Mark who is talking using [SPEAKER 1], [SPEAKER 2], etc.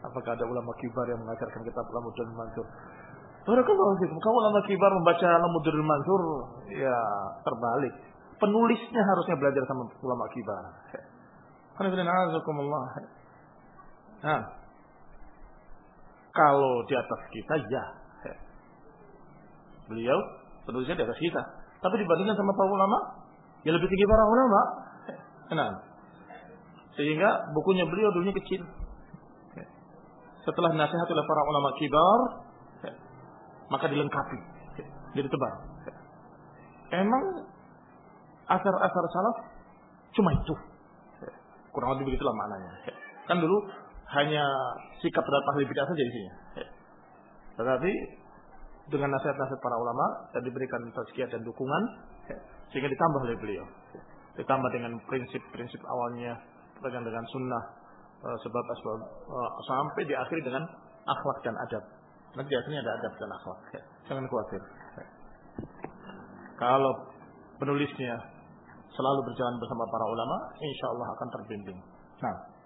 [SPEAKER 1] apakah ada ulama kibar yang mengajarkan kitab Lamudul Mansur? Barakallahu fikum. Kalau ulama kibar membaca Lamudul Mansur, ya terbalik. Penulisnya harusnya belajar sama ulama kibar. Nah, kalau di atas kita, ya. Beliau penulisnya di atas kita. Tapi dibandingkan sama para ulama, ya lebih tinggi para ulama. Nah, sehingga bukunya beliau dulunya kecil. Setelah nasihat oleh para ulama kibar, maka dilengkapi, jadi tebal. Emang asar-asar salaf cuma itu, kurang lebih begitulah maknanya. Kan dulu hanya sikap terhadap ahli bid'ah saja isinya. Tetapi dengan nasihat-nasihat para ulama dan diberikan tazkiyah dan dukungan, sehingga ditambah oleh beliau. Ditambah dengan prinsip-prinsip awalnya berkaitan dengan sunnah, sebab sampai diakhiri dengan akhlak dan adab. Nanti akhirnya ada adab dan akhlak. Jangan khawatir. Kalau penulisnya selalu berjalan bersama para ulama, insya Allah akan terbimbing. Nah.